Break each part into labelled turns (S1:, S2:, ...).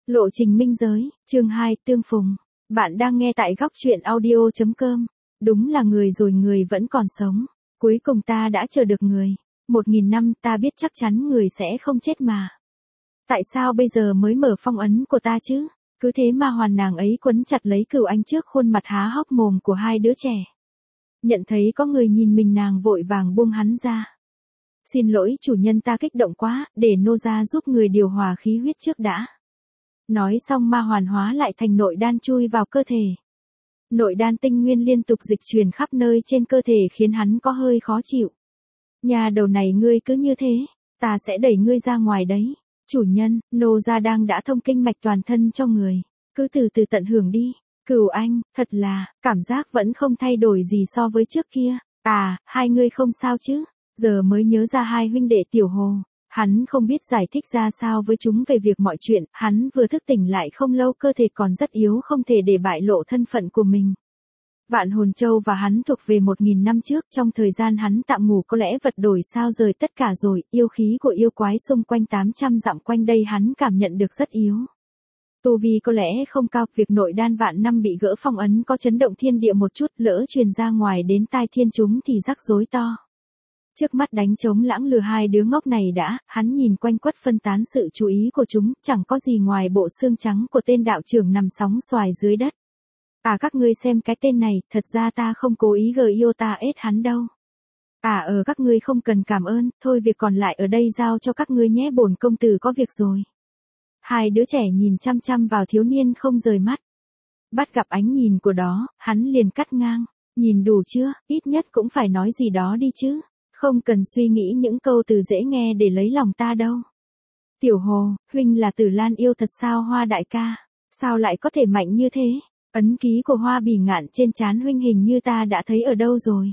S1: Lộ trình minh giới, chương 2, tương phùng. Bạn đang nghe tại góc truyện audio.com. Đúng là người rồi người vẫn còn sống. Cuối cùng ta đã chờ được người. 1000 năm ta biết chắc chắn người sẽ không chết mà. Tại sao bây giờ mới mở phong ấn của ta chứ? Cứ thế mà hoàn nàng ấy quấn chặt lấy Cửu Anh trước khuôn mặt há hốc mồm của hai đứa trẻ. Nhận thấy có người nhìn mình nàng vội vàng buông hắn ra. Xin lỗi chủ nhân, ta kích động quá, để nô gia giúp người điều hòa khí huyết trước đã. Nói xong ma hoàn hóa lại thành nội đan chui vào cơ thể. Nội đan tinh nguyên liên tục dịch truyền khắp nơi trên cơ thể khiến hắn có hơi khó chịu. Nhà đầu này ngươi cứ như thế, ta sẽ đẩy ngươi ra ngoài đấy. Chủ nhân, nô gia đang đã thông kinh mạch toàn thân cho người. Cứ từ từ tận hưởng đi. Cửu Anh, thật là, cảm giác vẫn không thay đổi gì so với trước kia. À, hai ngươi không sao chứ? Giờ mới nhớ ra hai huynh đệ Tiểu Hồ. Hắn không biết giải thích ra sao với chúng về việc mọi chuyện, hắn vừa thức tỉnh lại không lâu, cơ thể còn rất yếu, không thể để bại lộ thân phận của mình. Vạn Hồn Châu và hắn thuộc về 1000 năm trước, trong thời gian hắn tạm ngủ có lẽ vật đổi sao rời tất cả rồi, yêu khí của yêu quái xung quanh 800 dặm quanh đây hắn cảm nhận được rất yếu. Tu vi có lẽ không cao, việc nội đan vạn năm bị gỡ phong ấn có chấn động thiên địa một chút, lỡ truyền ra ngoài đến tai thiên chúng thì rắc rối to. Trước mắt đánh trống lãng lừa hai đứa ngốc này đã, hắn nhìn quanh quất phân tán sự chú ý của chúng, chẳng có gì ngoài bộ xương trắng của tên đạo trưởng nằm sóng xoài dưới đất. À các ngươi xem cái tên này, thật ra ta không cố ý ta ết hắn đâu. À các ngươi không cần cảm ơn, thôi việc còn lại ở đây giao cho các ngươi nhé, bổn công tử có việc rồi. Hai đứa trẻ nhìn chăm chăm vào thiếu niên không rời mắt. Bắt gặp ánh nhìn của đó, hắn liền cắt ngang, nhìn đủ chưa, ít nhất cũng phải nói gì đó đi chứ. Không cần suy nghĩ những câu từ dễ nghe để lấy lòng ta đâu. Tiểu Hồ, huynh là Tử Lan yêu thật sao Hoa đại ca? Sao lại có thể mạnh như thế? Ấn ký của Hoa Bỉ Ngạn trên trán huynh hình như ta đã thấy ở đâu rồi.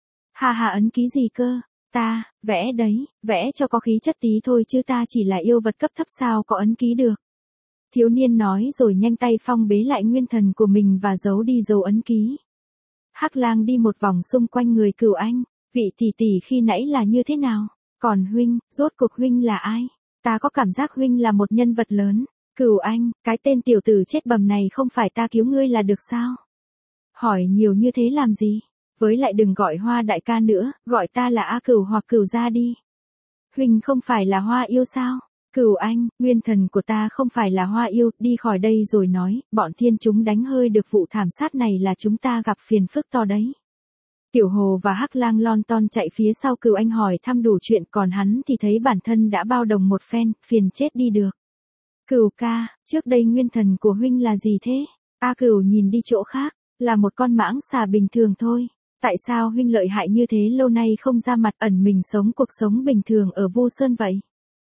S1: Ha, ấn ký gì cơ? Ta, vẽ đấy, vẽ cho có khí chất tí thôi chứ ta chỉ là yêu vật cấp thấp sao có ấn ký được. Thiếu niên nói rồi nhanh tay phong bế lại nguyên thần của mình và giấu đi dấu ấn ký. Hắc Lang đi một vòng xung quanh người Cửu Anh. Vị tỷ tỷ khi nãy là như thế nào? Còn huynh, rốt cuộc huynh là ai? Ta có cảm giác huynh là một nhân vật lớn. Cửu Anh, cái tên tiểu tử chết bầm này không phải ta cứu ngươi là được sao? Hỏi nhiều như thế làm gì? Với lại đừng gọi Hoa đại ca nữa, gọi ta là A Cửu hoặc Cửu gia đi. Huynh không phải là Hoa yêu sao? Cửu Anh, nguyên thần của ta không phải là Hoa yêu, đi khỏi đây rồi nói, bọn thiên chúng đánh hơi được vụ thảm sát này là chúng ta gặp phiền phức to đấy. Tiểu Hồ và Hắc Lang lon ton chạy phía sau Cửu Anh hỏi thăm đủ chuyện, còn hắn thì thấy bản thân đã bao đồng một phen, phiền chết đi được. Cửu ca, trước đây nguyên thần của huynh là gì thế? A Cửu nhìn đi chỗ khác, là một con mãng xà bình thường thôi. Tại sao huynh lợi hại như thế, lâu nay không ra mặt ẩn mình sống cuộc sống bình thường ở Vu Sơn vậy?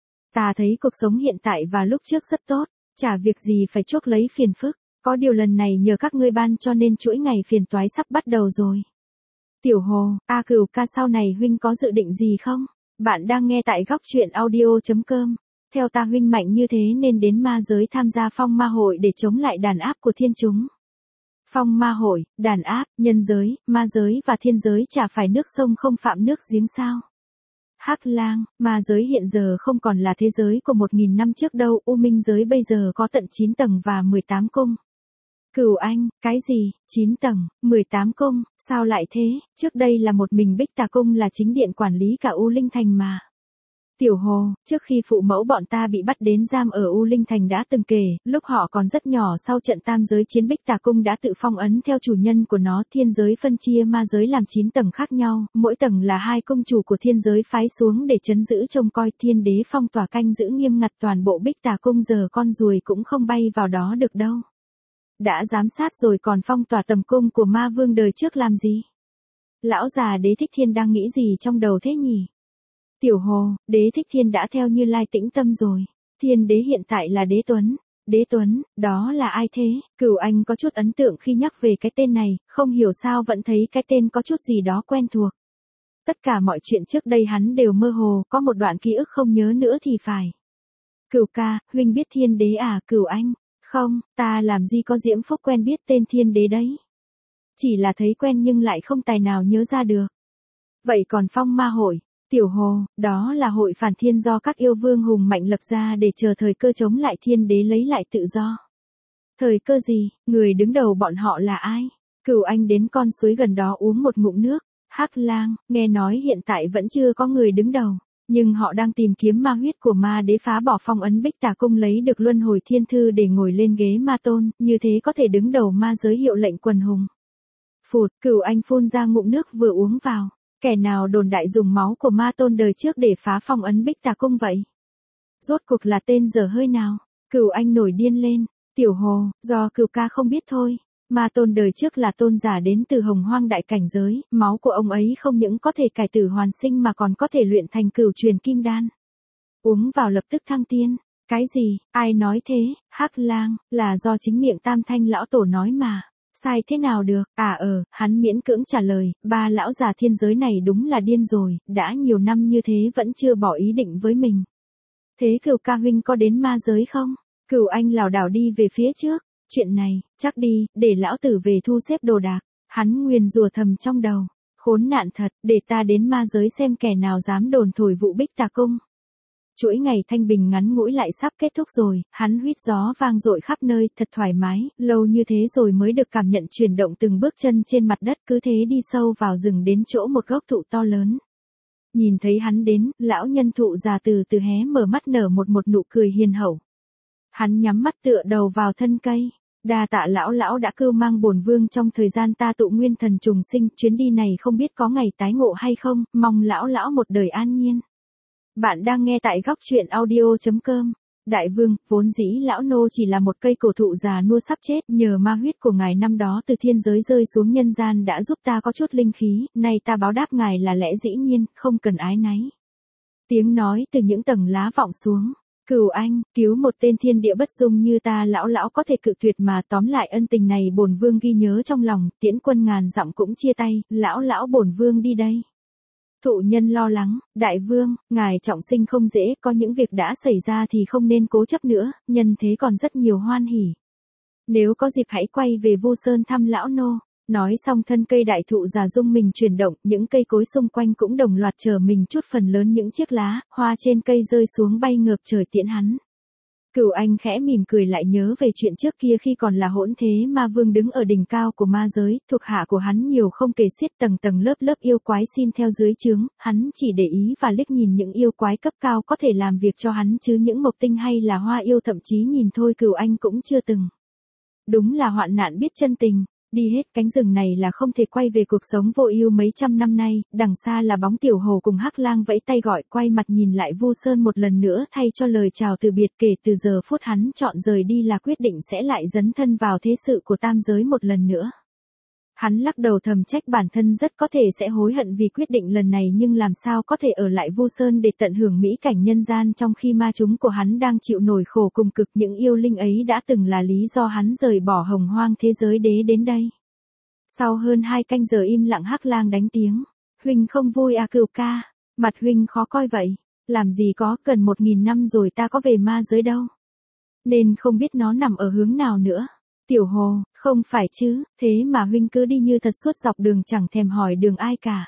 S1: Ta thấy cuộc sống hiện tại và lúc trước rất tốt, chả việc gì phải chuốc lấy phiền phức, có điều lần này nhờ các ngươi ban cho nên chuỗi ngày phiền toái sắp bắt đầu rồi. Tiểu Hồ, A Cửu ca, sau này huynh có dự định gì không? Bạn đang nghe tại góc truyện audio.com. Theo ta huynh mạnh như thế nên đến ma giới tham gia phong ma hội để chống lại đàn áp của thiên chúng. Phong ma hội, đàn áp, nhân giới, ma giới và thiên giới chả phải nước sông không phạm nước giếng sao? Hắc Lang, ma giới hiện giờ không còn là thế giới của 1000 năm trước đâu, U Minh giới bây giờ có tận 9 tầng và 18 cung. Cửu Anh, cái gì, 9 tầng, 18 cung, sao lại thế, trước đây là một mình Bích Tà Cung là chính điện quản lý cả U Linh Thành mà. Tiểu Hồ, trước khi phụ mẫu bọn ta bị bắt đến giam ở U Linh Thành đã từng kể, lúc họ còn rất nhỏ sau trận tam giới chiến Bích Tà Cung đã tự phong ấn theo chủ nhân của nó, thiên giới phân chia ma giới làm 9 tầng khác nhau, mỗi tầng là 2 cung chủ của thiên giới phái xuống để trấn giữ trông coi, thiên đế phong tỏa canh giữ nghiêm ngặt toàn bộ Bích Tà Cung, giờ con ruồi cũng không bay vào đó được đâu. Đã giám sát rồi còn phong tỏa tầm cung của ma vương đời trước làm gì? Lão già Đế Thích Thiên đang nghĩ gì trong đầu thế nhỉ? Tiểu Hồ, Đế Thích Thiên đã theo Như Lai tĩnh tâm rồi. Thiên đế hiện tại là Đế Tuấn. Đế Tuấn, đó là ai thế? Cửu Anh có chút ấn tượng khi nhắc về cái tên này, không hiểu sao vẫn thấy cái tên có chút gì đó quen thuộc. Tất cả mọi chuyện trước đây hắn đều mơ hồ, có một đoạn ký ức không nhớ nữa thì phải. Cửu ca, huynh biết thiên đế à? Cửu Anh, không, ta làm gì có diễm phúc quen biết tên thiên đế đấy. Chỉ là thấy quen nhưng lại không tài nào nhớ ra được. Vậy còn phong ma hội, Tiểu Hồ, đó là hội phản thiên do các yêu vương hùng mạnh lập ra để chờ thời cơ chống lại thiên đế lấy lại tự do. Thời cơ gì, người đứng đầu bọn họ là ai? Cửu Anh đến con suối gần đó uống một ngụm nước. Hắc Lang, nghe nói hiện tại vẫn chưa có người đứng đầu, nhưng họ đang tìm kiếm ma huyết của ma đế phá bỏ phong ấn Bích Tà Cung lấy được luân hồi thiên thư để ngồi lên ghế ma tôn, như thế có thể đứng đầu ma giới hiệu lệnh quần hùng. Phụt, Cửu Anh phun ra ngụm nước vừa uống vào, kẻ nào đồn đại dùng máu của ma tôn đời trước để phá phong ấn Bích Tà Cung vậy? Rốt cuộc là tên dở hơi nào? Cửu Anh nổi điên lên. Tiểu Hồ, do Cửu ca không biết thôi. Ma tôn đời trước là tôn giả đến từ hồng hoang đại cảnh giới, máu của ông ấy không những có thể cải tử hoàn sinh mà còn có thể luyện thành cửu truyền kim đan. Uống vào lập tức thăng tiên. Cái gì, ai nói thế? Hắc Lang, là do chính miệng Tam Thanh lão tổ nói mà. Sai thế nào được? Hắn miễn cưỡng trả lời, ba lão già thiên giới này đúng là điên rồi, đã nhiều năm như thế vẫn chưa bỏ ý định với mình. Thế Cửu ca huynh có đến ma giới không? Cửu Anh lảo đảo đi về phía trước. Chuyện này, chắc đi, để lão tử về thu xếp đồ đạc. Hắn nguyền rủa thầm trong đầu. Khốn nạn thật, để ta đến ma giới xem kẻ nào dám đồn thổi vụ Bích Tà Cung. Chuỗi ngày thanh bình ngắn ngủi lại sắp kết thúc rồi, hắn huýt gió vang dội khắp nơi, thật thoải mái, lâu như thế rồi mới được cảm nhận chuyển động từng bước chân trên mặt đất, cứ thế đi sâu vào rừng đến chỗ một gốc thụ to lớn. Nhìn thấy hắn đến, lão nhân thụ già từ từ hé mở mắt nở một nụ cười hiền hậu. Hắn nhắm mắt tựa đầu vào thân cây. Đa tạ lão đã cưu mang bổn vương trong thời gian ta tụ nguyên thần trùng sinh, chuyến đi này không biết có ngày tái ngộ hay không, mong lão một đời an nhiên. Bạn đang nghe tại góc truyện audio.com. Đại vương, vốn dĩ lão nô chỉ là một cây cổ thụ già nua sắp chết, nhờ ma huyết của ngài năm đó từ thiên giới rơi xuống nhân gian đã giúp ta có chút linh khí, nay ta báo đáp ngài là lẽ dĩ nhiên, không cần ái náy. Tiếng nói từ những tầng lá vọng xuống. Cửu Anh, cứu một tên thiên địa bất dung như ta lão có thể cự tuyệt mà, tóm lại ân tình này bổn vương ghi nhớ trong lòng, tiễn quân ngàn dặm cũng chia tay, lão bổn vương đi đây. Thụ nhân lo lắng, đại vương, ngài trọng sinh không dễ, có những việc đã xảy ra thì không nên cố chấp nữa, nhân thế còn rất nhiều hoan hỉ. Nếu có dịp hãy quay về Vu Sơn thăm lão nô. Nói xong thân cây đại thụ già rung mình chuyển động, những cây cối xung quanh cũng đồng loạt trở mình chút, phần lớn những chiếc lá, hoa trên cây rơi xuống bay ngược trời tiễn hắn. Cửu Anh khẽ mỉm cười lại nhớ về chuyện trước kia khi còn là hỗn thế ma vương đứng ở đỉnh cao của ma giới, thuộc hạ của hắn nhiều không kể xiết, tầng lớp yêu quái xin theo dưới trướng, hắn chỉ để ý và liếc nhìn những yêu quái cấp cao có thể làm việc cho hắn chứ những mộc tinh hay là hoa yêu thậm chí nhìn thôi Cửu Anh cũng chưa từng. Đúng là hoạn nạn biết chân tình. Đi hết cánh rừng này là không thể quay về cuộc sống vô ưu mấy trăm năm nay, đằng xa là bóng Tiểu Hồ cùng Hắc Lang vẫy tay gọi, quay mặt nhìn lại Vu Sơn một lần nữa thay cho lời chào từ biệt, kể từ giờ phút hắn chọn rời đi là quyết định sẽ lại dấn thân vào thế sự của tam giới một lần nữa. Hắn lắc đầu thầm trách bản thân rất có thể sẽ hối hận vì quyết định lần này, nhưng làm sao có thể ở lại Vu Sơn để tận hưởng mỹ cảnh nhân gian trong khi ma chúng của hắn đang chịu nổi khổ cùng cực. Những yêu linh ấy đã từng là lý do hắn rời bỏ hồng hoang thế giới đế đến đây. Sau hơn 2 canh giờ im lặng, Hắc Lang đánh tiếng. Huynh không vui à Cửu ca? Mặt huynh khó coi vậy. Làm gì có, gần 1000 năm rồi ta có về ma giới đâu. Nên không biết nó nằm ở hướng nào nữa. Tiểu Hồ, không phải chứ, thế mà huynh cứ đi như thật suốt dọc đường chẳng thèm hỏi đường ai cả.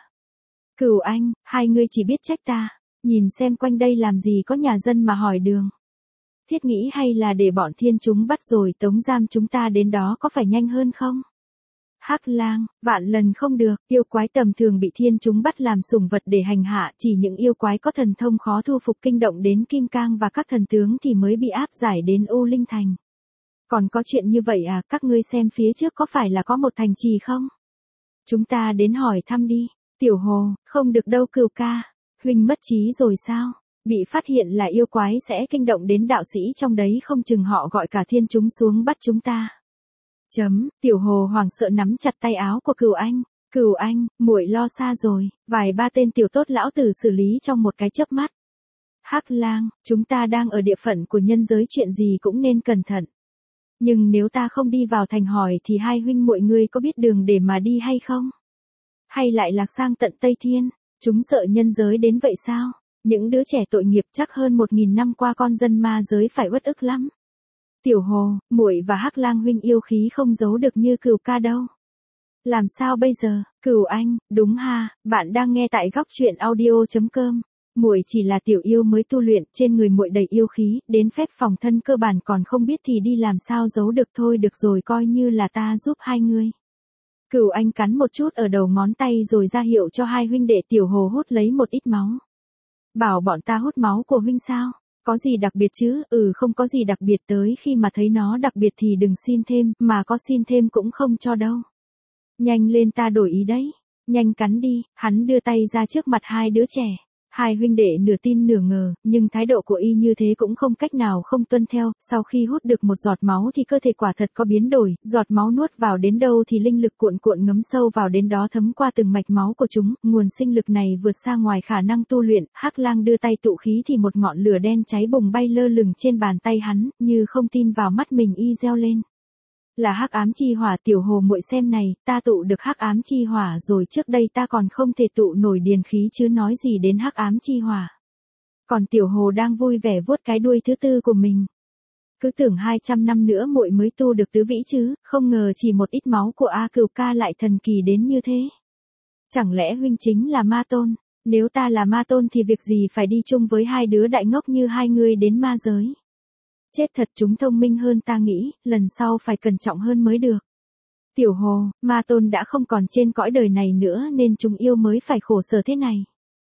S1: Cửu Anh, hai ngươi chỉ biết trách ta, nhìn xem quanh đây làm gì có nhà dân mà hỏi đường. Thiết nghĩ hay là để bọn thiên chúng bắt rồi tống giam chúng ta đến đó có phải nhanh hơn không? Hắc Lang, vạn lần không được, yêu quái tầm thường bị thiên chúng bắt làm sủng vật để hành hạ, chỉ những yêu quái có thần thông khó thu phục kinh động đến Kim Cang và các thần tướng thì mới bị áp giải đến U Linh Thành. Còn có chuyện như vậy à, các ngươi xem phía trước có phải là có một thành trì không? Chúng ta đến hỏi thăm đi. Tiểu Hồ, không được đâu Cửu ca. Huynh mất trí rồi sao? Bị phát hiện là yêu quái sẽ kinh động đến đạo sĩ trong đấy, không chừng họ gọi cả thiên chúng xuống bắt chúng ta. Tiểu Hồ hoảng sợ nắm chặt tay áo của Cửu Anh. Cửu Anh, muội lo xa rồi, vài ba tên tiểu tốt lão tử xử lý trong một cái chớp mắt. Hắc Lang, chúng ta đang ở địa phận của nhân giới, chuyện gì cũng nên cẩn thận. Nhưng nếu ta không đi vào thành hỏi thì hai huynh muội ngươi có biết đường để mà đi hay không? Hay lại lạc sang tận Tây Thiên? Chúng sợ nhân giới đến vậy sao? Những đứa trẻ tội nghiệp chắc hơn 1000 năm qua con dân ma giới phải uất ức lắm. Tiểu Hồ, muội và Hắc Lang huynh yêu khí không giấu được như Cửu ca đâu. Làm sao bây giờ? Cửu Anh, đúng ha, bạn đang nghe tại góc chuyện audio.com. Muội chỉ là tiểu yêu mới tu luyện, trên người muội đầy yêu khí, đến phép phòng thân cơ bản còn không biết thì đi làm sao giấu được thôi, được rồi, coi như là ta giúp hai ngươi. Cửu Anh cắn một chút ở đầu ngón tay rồi ra hiệu cho hai huynh đệ Tiểu Hồ hút lấy một ít máu. Bảo bọn ta hút máu của huynh sao? Có gì đặc biệt chứ? Không có gì đặc biệt, tới khi mà thấy nó đặc biệt thì đừng xin thêm, mà có xin thêm cũng không cho đâu. Nhanh lên, ta đổi ý đấy. Nhanh cắn đi, hắn đưa tay ra trước mặt hai đứa trẻ. Hai huynh đệ nửa tin nửa ngờ, nhưng thái độ của y như thế cũng không cách nào không tuân theo. Sau khi hút được một giọt máu thì cơ thể quả thật có biến đổi, giọt máu nuốt vào đến đâu thì linh lực cuộn cuộn ngấm sâu vào đến đó, thấm qua từng mạch máu của chúng. Nguồn sinh lực này vượt xa ngoài khả năng tu luyện. Hắc Lang đưa tay tụ khí thì một ngọn lửa đen cháy bùng bay lơ lửng trên bàn tay hắn, như không tin vào mắt mình, y reo lên. Là hắc ám chi hỏa. Tiểu Hồ muội xem này, ta tụ được hắc ám chi hỏa rồi, trước đây ta còn không thể tụ nổi điền khí chứ nói gì đến hắc ám chi hỏa. Còn Tiểu Hồ đang vui vẻ vuốt cái đuôi thứ tư của mình. Cứ tưởng 200 năm nữa muội mới tu được tứ vĩ chứ, không ngờ chỉ một ít máu của A Cửu ca lại thần kỳ đến như thế. Chẳng lẽ huynh chính là ma tôn? Nếu ta là ma tôn thì việc gì phải đi chung với hai đứa đại ngốc như hai người đến ma giới? Chết thật, chúng thông minh hơn ta nghĩ, lần sau phải cẩn trọng hơn mới được. Tiểu Hồ, ma tôn đã không còn trên cõi đời này nữa nên chúng yêu mới phải khổ sở thế này.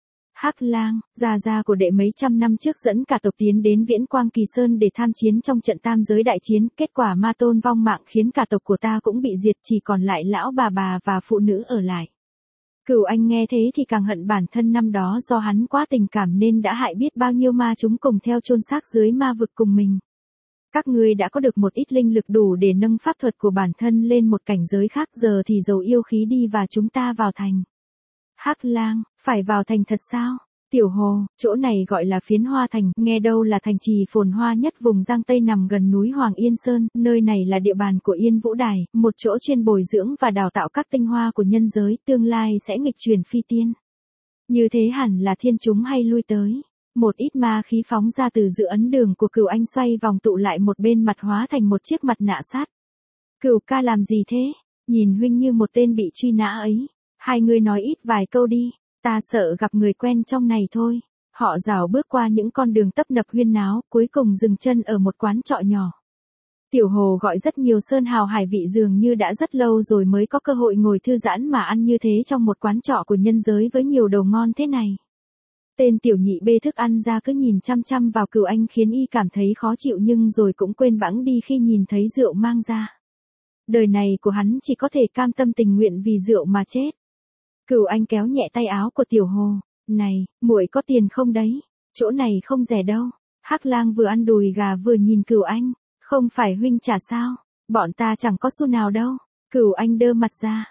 S1: Hắc Lang, gia của đệ mấy trăm năm trước dẫn cả tộc tiến đến Viễn Quang Kỳ Sơn để tham chiến trong trận tam giới đại chiến, kết quả ma tôn vong mạng khiến cả tộc của ta cũng bị diệt, chỉ còn lại lão bà và phụ nữ ở lại. Cửu Anh nghe thế thì càng hận bản thân, năm đó do hắn quá tình cảm nên đã hại biết bao nhiêu ma chúng cùng theo chôn xác dưới ma vực cùng mình. Các ngươi đã có được một ít linh lực đủ để nâng pháp thuật của bản thân lên một cảnh giới khác, giờ thì giấu yêu khí đi và chúng ta vào thành. Hắc Lang, phải vào thành thật sao? Tiểu Hồ, chỗ này gọi là Phiến Hoa Thành, nghe đâu là thành trì phồn hoa nhất vùng Giang Tây nằm gần núi Hoàng Yên Sơn, nơi này là địa bàn của Yên Vũ Đài, một chỗ chuyên bồi dưỡng và đào tạo các tinh hoa của nhân giới, tương lai sẽ nghịch truyền phi tiên. Như thế hẳn là thiên chúng hay lui tới. Một ít ma khí phóng ra từ giữa ấn đường của Cửu Anh, xoay vòng tụ lại một bên mặt hóa thành một chiếc mặt nạ sát. Cửu ca làm gì thế? Nhìn huynh như một tên bị truy nã ấy. Hai người nói ít vài câu đi, ta sợ gặp người quen trong này thôi. Họ rảo bước qua những con đường tấp nập huyên náo, cuối cùng dừng chân ở một quán trọ nhỏ. Tiểu Hồ gọi rất nhiều sơn hào hải vị, dường như đã rất lâu rồi mới có cơ hội ngồi thư giãn mà ăn như thế trong một quán trọ của nhân giới với nhiều đồ ngon thế này. Tên tiểu nhị bê thức ăn ra cứ nhìn chăm chăm vào Cửu Anh khiến y cảm thấy khó chịu, nhưng rồi cũng quên bẵng đi khi nhìn thấy rượu mang ra. Đời này của hắn chỉ có thể cam tâm tình nguyện vì rượu mà chết. Cửu Anh kéo nhẹ tay áo của Tiểu Hồ. Này, muội có tiền không đấy? Chỗ này không rẻ đâu. Hắc Lang vừa ăn đùi gà vừa nhìn Cửu Anh. Không phải huynh trả sao? Bọn ta chẳng có xu nào đâu. Cửu Anh đơ mặt ra.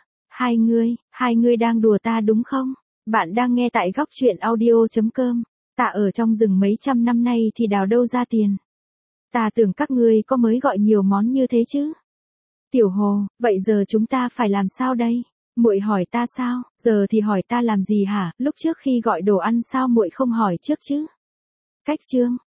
S1: Hai ngươi đang đùa ta đúng không? Bạn đang nghe tại góc chuyện audio.com. Ta ở trong rừng mấy trăm năm nay thì đào đâu ra tiền. Ta tưởng các ngươi có mới gọi nhiều món như thế chứ. Tiểu Hồ, vậy giờ chúng ta phải làm sao đây? Muội hỏi ta sao? Giờ thì hỏi ta làm gì hả? Lúc trước khi gọi đồ ăn sao muội không hỏi trước chứ? Cách chương.